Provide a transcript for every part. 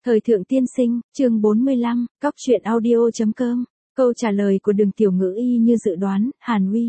Thời thượng tiên sinh, chương 45, Cóc truyện audio.com. Câu trả lời của Đường Tiểu Ngữ y như dự đoán, Hàn Huy.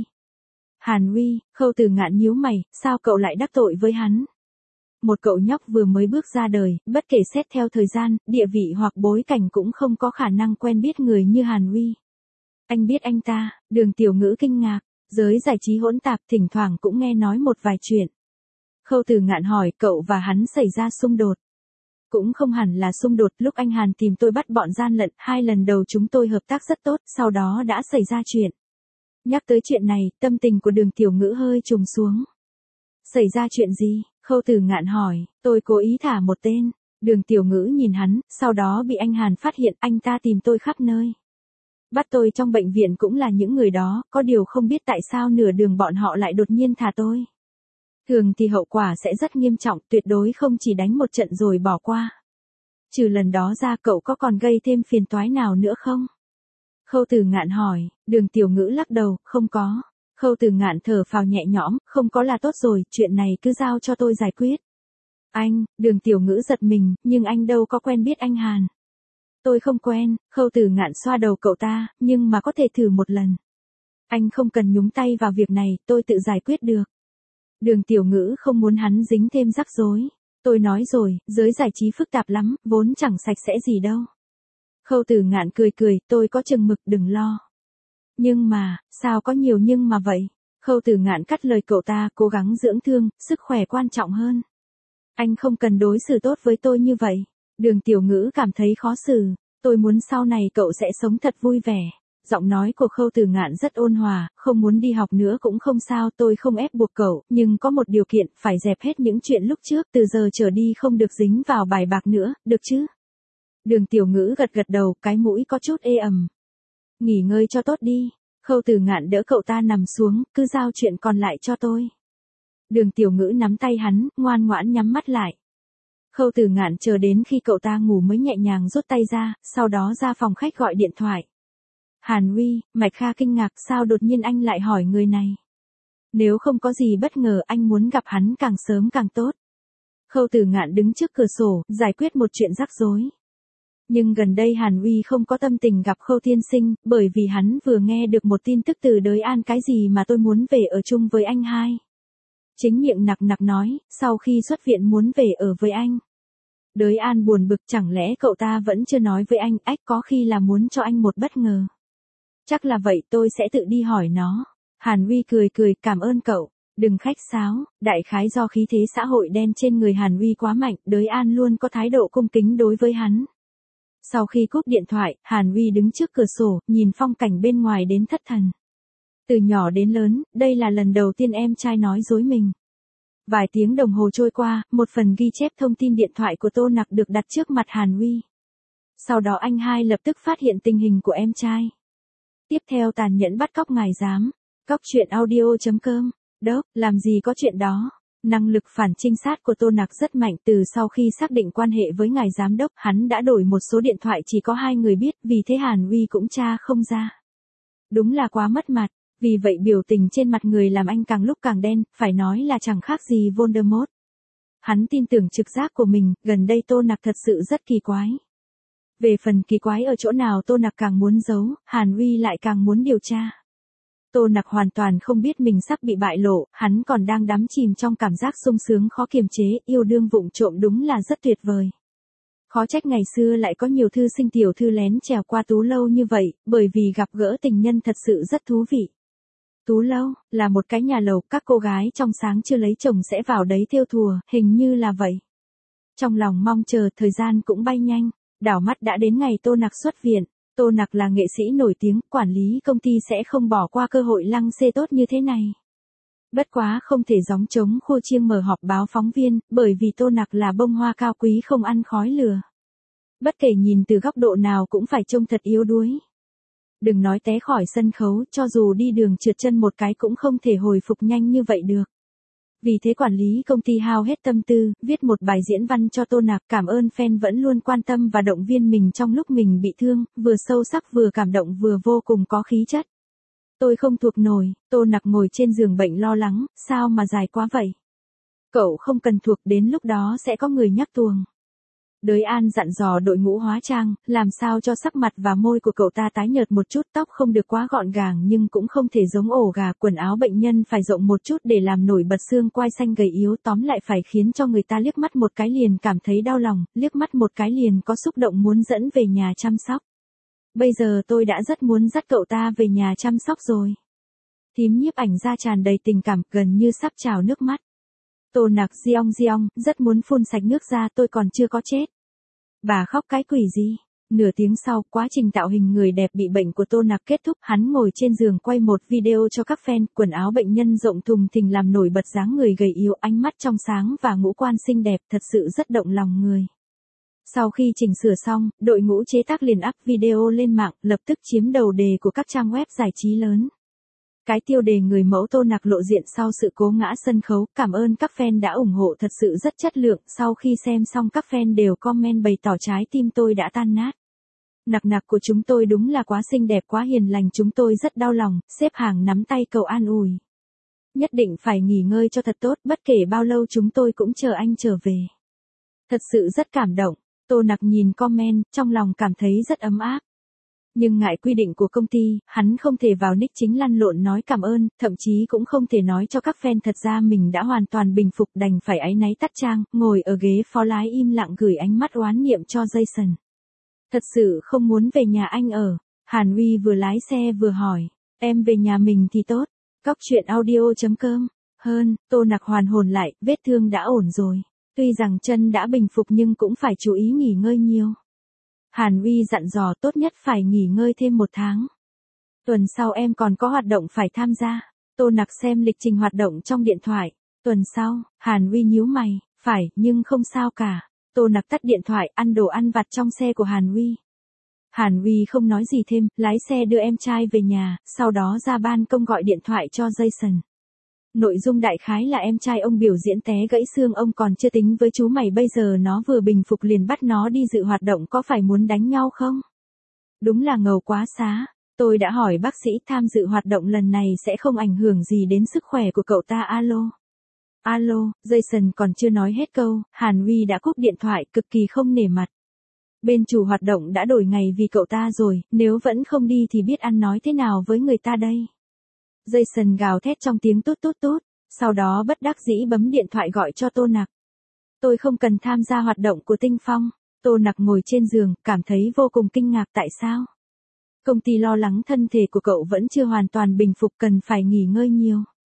Hàn Huy, Khâu Từ Ngạn nhíu mày, sao cậu lại đắc tội với hắn? Một cậu nhóc vừa mới bước ra đời, bất kể xét theo thời gian, địa vị hoặc bối cảnh cũng không có khả năng quen biết người như Hàn Huy. Anh biết anh ta? Đường Tiểu Ngữ kinh ngạc, giới giải trí hỗn tạp thỉnh thoảng cũng nghe nói một vài chuyện. Khâu Từ Ngạn hỏi, cậu và hắn xảy ra xung đột? Cũng không hẳn là xung đột, lúc anh Hàn tìm tôi bắt bọn gian lận, 2 lần đầu chúng tôi hợp tác rất tốt, sau đó đã xảy ra chuyện. Nhắc tới chuyện này, tâm tình của Đường Tiểu Ngữ hơi trùng xuống. Xảy ra chuyện gì? Khâu Từ Ngạn hỏi, tôi cố ý thả một tên. Đường Tiểu Ngữ nhìn hắn, sau đó bị anh Hàn phát hiện, anh ta tìm tôi khắp nơi. Bắt tôi trong bệnh viện cũng là những người đó, có điều không biết tại sao nửa đường bọn họ lại đột nhiên thả tôi. Thường thì hậu quả sẽ rất nghiêm trọng, tuyệt đối không chỉ đánh một trận rồi bỏ qua. Trừ lần đó ra cậu có còn gây thêm phiền toái nào nữa không? Khâu Từ Ngạn hỏi, Đường Tiểu Ngữ lắc đầu, không có. Khâu Từ Ngạn thở phào nhẹ nhõm, không có là tốt rồi, chuyện này cứ giao cho tôi giải quyết. Anh, Đường Tiểu Ngữ giật mình, nhưng anh đâu có quen biết anh Hàn. Tôi không quen, Khâu Từ Ngạn xoa đầu cậu ta, nhưng mà có thể thử một lần. Anh không cần nhúng tay vào việc này, tôi tự giải quyết được. Đường Tiểu Ngữ không muốn hắn dính thêm rắc rối. Tôi nói rồi, giới giải trí phức tạp lắm, vốn chẳng sạch sẽ gì đâu. Khâu Từ Ngạn cười cười, tôi có chừng mực, đừng lo. Nhưng mà, sao có nhiều nhưng mà vậy? Khâu Từ Ngạn cắt lời cậu ta, cố gắng dưỡng thương, sức khỏe quan trọng hơn. Anh không cần đối xử tốt với tôi như vậy. Đường Tiểu Ngữ cảm thấy khó xử. Tôi muốn sau này cậu sẽ sống thật vui vẻ. Giọng nói của Khâu Từ Ngạn rất ôn hòa, không muốn đi học nữa cũng không sao, tôi không ép buộc cậu, nhưng có một điều kiện, phải dẹp hết những chuyện lúc trước, từ giờ trở đi không được dính vào bài bạc nữa, được chứ? Đường Tiểu Ngữ gật gật đầu, cái mũi có chút ê ẩm. Nghỉ ngơi cho tốt đi. Khâu Từ Ngạn đỡ cậu ta nằm xuống, cứ giao chuyện còn lại cho tôi. Đường Tiểu Ngữ nắm tay hắn, ngoan ngoãn nhắm mắt lại. Khâu Từ Ngạn chờ đến khi cậu ta ngủ mới nhẹ nhàng rút tay ra, sau đó ra phòng khách gọi điện thoại. Hàn Huy, Mạch Kha kinh ngạc, sao đột nhiên anh lại hỏi người này? Nếu không có gì bất ngờ anh muốn gặp hắn càng sớm càng tốt. Khâu Từ Ngạn đứng trước cửa sổ, giải quyết một chuyện rắc rối. Nhưng gần đây Hàn Huy không có tâm tình gặp Khâu tiên sinh, bởi vì hắn vừa nghe được một tin tức từ Đới An, cái gì mà tôi muốn về ở chung với anh hai. Chính miệng nặc nặc nói, sau khi xuất viện muốn về ở với anh. Đới An buồn bực, chẳng lẽ cậu ta vẫn chưa nói với anh, ách, có khi là muốn cho anh một bất ngờ. Chắc là vậy, tôi sẽ tự đi hỏi nó. Hàn Huy cười cười, cảm ơn cậu. Đừng khách sáo, đại khái do khí thế xã hội đen trên người Hàn Huy quá mạnh, Đới An luôn có thái độ cung kính đối với hắn. Sau khi cúp điện thoại, Hàn Huy đứng trước cửa sổ, nhìn phong cảnh bên ngoài đến thất thần. Từ nhỏ đến lớn, đây là lần đầu tiên em trai nói dối mình. Vài tiếng đồng hồ trôi qua, một phần ghi chép thông tin điện thoại của Tô Nặc được đặt trước mặt Hàn Huy. Sau đó anh hai lập tức phát hiện tình hình của em trai. Tiếp theo tàn nhẫn bắt cóc ngài giám. Cóc truyện audio.com. Đốc, làm gì có chuyện đó. Năng lực phản trinh sát của Tô Nặc rất mạnh, từ sau khi xác định quan hệ với ngài giám đốc, hắn đã đổi một số điện thoại chỉ có 2 người biết, vì thế Hàn Huy cũng tra không ra. Đúng là quá mất mặt, vì vậy biểu tình trên mặt người làm anh càng lúc càng đen, phải nói là chẳng khác gì Voldemort. Hắn tin tưởng trực giác của mình, gần đây Tô Nặc thật sự rất kỳ quái. Về phần kỳ quái ở chỗ nào Tô Nặc càng muốn giấu, Hàn Huy lại càng muốn điều tra. Tô Nặc hoàn toàn không biết mình sắp bị bại lộ, hắn còn đang đắm chìm trong cảm giác sung sướng khó kiềm chế, yêu đương vụng trộm đúng là rất tuyệt vời. Khó trách ngày xưa lại có nhiều thư sinh tiểu thư lén trèo qua Tú Lâu như vậy, bởi vì gặp gỡ tình nhân thật sự rất thú vị. Tú Lâu, là một cái nhà lầu, các cô gái trong sáng chưa lấy chồng sẽ vào đấy thêu thùa, hình như là vậy. Trong lòng mong chờ, thời gian cũng bay nhanh, đảo mắt đã đến ngày Tô Nặc xuất viện. Tô Nặc là nghệ sĩ nổi tiếng, quản lý công ty sẽ không bỏ qua cơ hội lăng xê tốt như thế này. Bất quá không thể gióng trống khua chiêng mở họp báo phóng viên, bởi vì Tô Nặc là bông hoa cao quý không ăn khói lửa. Bất kể nhìn từ góc độ nào cũng phải trông thật yếu đuối. Đừng nói té khỏi sân khấu, cho dù đi đường trượt chân một cái cũng không thể hồi phục nhanh như vậy được. Vì thế quản lý công ty hao hết tâm tư, viết một bài diễn văn cho Tô Nặc, cảm ơn fan vẫn luôn quan tâm và động viên mình trong lúc mình bị thương, vừa sâu sắc vừa cảm động vừa vô cùng có khí chất. Tôi không thuộc nổi. Tô Nặc ngồi trên giường bệnh lo lắng, sao mà dài quá vậy? Cậu không cần thuộc, đến lúc đó sẽ có người nhắc tuồng. Đới An dặn dò đội ngũ hóa trang, làm sao cho sắc mặt và môi của cậu ta tái nhợt một chút, tóc không được quá gọn gàng nhưng cũng không thể giống ổ gà, quần áo bệnh nhân phải rộng một chút để làm nổi bật xương quai xanh gầy yếu, tóm lại phải khiến cho người ta liếc mắt một cái liền cảm thấy đau lòng, liếc mắt một cái liền có xúc động muốn dẫn về nhà chăm sóc. Bây giờ tôi đã rất muốn dắt cậu ta về nhà chăm sóc rồi. Thím Nhiếp Ảnh Gia tràn đầy tình cảm, gần như sắp trào nước mắt. Tô Nặc giong, rất muốn phun sạch nước ra, tôi còn chưa có chết. Bà khóc cái quỷ gì? Nửa tiếng sau, quá trình tạo hình người đẹp bị bệnh của Tô Nặc kết thúc, hắn ngồi trên giường quay một video cho các fan, quần áo bệnh nhân rộng thùng thình làm nổi bật dáng người gầy yếu, ánh mắt trong sáng và ngũ quan xinh đẹp, thật sự rất động lòng người. Sau khi chỉnh sửa xong, đội ngũ chế tác liền up video lên mạng, lập tức chiếm đầu đề của các trang web giải trí lớn. Cái tiêu đề người mẫu Tô Nặc lộ diện sau sự cố ngã sân khấu, cảm ơn các fan đã ủng hộ, thật sự rất chất lượng, sau khi xem xong các fan đều comment bày tỏ trái tim tôi đã tan nát. Nặc nặc của chúng tôi đúng là quá xinh đẹp, quá hiền lành, chúng tôi rất đau lòng, xếp hàng nắm tay cầu an ủi. Nhất định phải nghỉ ngơi cho thật tốt, bất kể bao lâu chúng tôi cũng chờ anh trở về. Thật sự rất cảm động. Tô Nặc nhìn comment, trong lòng cảm thấy rất ấm áp. Nhưng ngại quy định của công ty, hắn không thể vào nick chính lăn lộn nói cảm ơn, thậm chí cũng không thể nói cho các fan thật ra mình đã hoàn toàn bình phục, đành phải áy náy tắt trang, ngồi ở ghế phó lái im lặng gửi ánh mắt oán niệm cho Jason. Thật sự không muốn về nhà anh ở. Hàn Huy vừa lái xe vừa hỏi, em về nhà mình thì tốt. Cóc truyện audio.com. Hơn, Tô Nặc hoàn hồn lại, vết thương đã ổn rồi. Tuy rằng chân đã bình phục nhưng cũng phải chú ý nghỉ ngơi nhiều. Hàn Huy dặn dò tốt nhất phải nghỉ ngơi thêm 1 tháng. Tuần sau em còn có hoạt động phải tham gia. Tô Nặc xem lịch trình hoạt động trong điện thoại. Tuần sau, Hàn Huy nhíu mày, phải, nhưng không sao cả. Tô Nặc tắt điện thoại, ăn đồ ăn vặt trong xe của Hàn Huy. Hàn Huy không nói gì thêm, lái xe đưa em trai về nhà, sau đó ra ban công gọi điện thoại cho Jason. Nội dung đại khái là em trai ông biểu diễn té gãy xương, ông còn chưa tính với chú mày, bây giờ nó vừa bình phục liền bắt nó đi dự hoạt động, có phải muốn đánh nhau không? Đúng là ngầu quá xá. Tôi đã hỏi bác sĩ tham dự hoạt động lần này sẽ không ảnh hưởng gì đến sức khỏe của cậu ta. Alo. Alo, Jason còn chưa nói hết câu, Hàn Huy đã cúp điện thoại, cực kỳ không nể mặt. Bên chủ hoạt động đã đổi ngày vì cậu ta rồi, nếu vẫn không đi thì biết ăn nói thế nào với người ta đây. Jason gào thét trong tiếng tút tút tút, sau đó bất đắc dĩ bấm điện thoại gọi cho Tô Nặc. Tôi không cần tham gia hoạt động của Tinh Phong. Tô Nặc ngồi trên giường, cảm thấy vô cùng kinh ngạc, tại sao? Công ty lo lắng thân thể của cậu vẫn chưa hoàn toàn bình phục, cần phải nghỉ ngơi nhiều.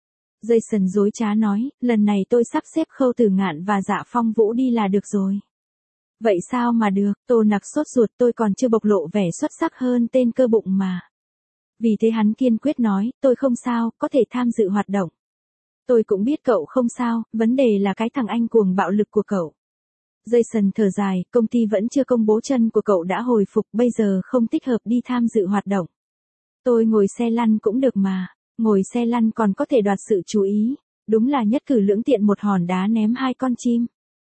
Jason dối trá nói, lần này tôi sắp xếp Khâu Tử Ngạn và Dạ Phong Vũ đi là được rồi. Vậy sao mà được? Tô Nặc sốt ruột, tôi còn chưa bộc lộ vẻ xuất sắc hơn tên cơ bụng mà. Vì thế hắn kiên quyết nói, tôi không sao, có thể tham dự hoạt động. Tôi cũng biết cậu không sao, vấn đề là cái thằng anh cuồng bạo lực của cậu. Jason thở dài, công ty vẫn chưa công bố chân của cậu đã hồi phục, bây giờ không thích hợp đi tham dự hoạt động. Tôi ngồi xe lăn cũng được mà, ngồi xe lăn còn có thể đoạt sự chú ý, đúng là nhất cử lưỡng tiện, một hòn đá ném 2 con chim.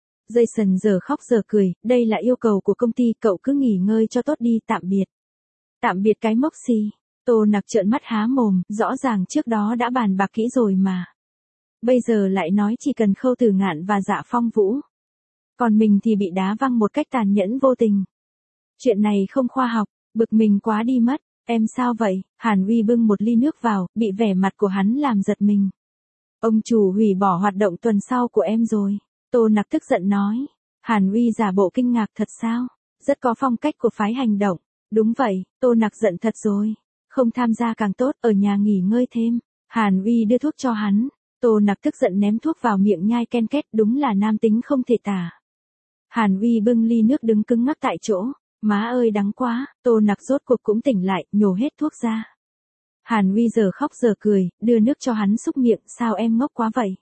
Jason giờ khóc giờ cười, đây là yêu cầu của công ty, cậu cứ nghỉ ngơi cho tốt đi, tạm biệt. Tạm biệt cái mốc xì. Tô Nặc trợn mắt há mồm, rõ ràng trước đó đã bàn bạc kỹ rồi mà. Bây giờ lại nói chỉ cần Khâu Tử Ngạn và Dạ Phong Vũ. Còn mình thì bị đá văng một cách tàn nhẫn vô tình. Chuyện này không khoa học, bực mình quá đi mất. Em sao vậy? Hàn Huy bưng một ly nước vào, bị vẻ mặt của hắn làm giật mình. Ông chủ hủy bỏ hoạt động tuần sau của em rồi. Tô Nặc tức giận nói. Hàn Huy giả bộ kinh ngạc, thật sao? Rất có phong cách của phái hành động. Đúng vậy, Tô Nặc giận thật rồi. Không tham gia càng tốt, ở nhà nghỉ ngơi thêm. Hàn Huy đưa thuốc cho hắn. Tô Nặc tức giận ném thuốc vào miệng nhai ken két, đúng là nam tính không thể tả. Hàn Huy bưng ly nước đứng cứng ngắc tại chỗ. Má ơi đắng quá, Tô Nặc rốt cuộc cũng tỉnh lại, nhổ hết thuốc ra. Hàn Huy giờ khóc giờ cười, đưa nước cho hắn xúc miệng, sao em ngốc quá vậy?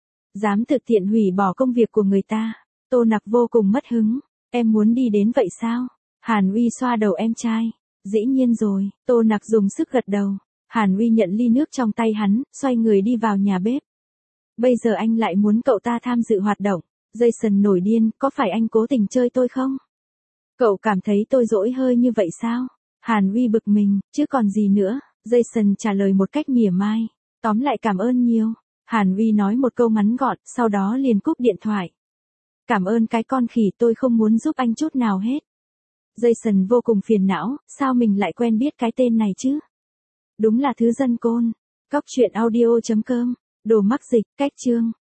Dám thực tiện hủy bỏ công việc của người ta. Tô Nặc vô cùng mất hứng. Em muốn đi đến vậy sao? Hàn Huy xoa đầu em trai. Dĩ nhiên rồi, Tô Nặc dùng sức gật đầu. Hàn Huy nhận ly nước trong tay hắn, xoay người đi vào nhà bếp. Bây giờ anh lại muốn cậu ta tham dự hoạt động. Jason nổi điên, có phải anh cố tình chơi tôi không? Cậu cảm thấy tôi dỗi hơi như vậy sao? Hàn Huy bực mình, chứ còn gì nữa? Jason trả lời một cách mỉa mai. Tóm lại cảm ơn nhiều. Hàn Huy nói một câu ngắn gọn, sau đó liền cúp điện thoại. Cảm ơn cái con khỉ, tôi không muốn giúp anh chút nào hết. Jason vô cùng phiền não, sao mình lại quen biết cái tên này chứ? Đúng là thứ dân côn. Cóc truyện audio.com. Đồ mắc dịch, cách chương.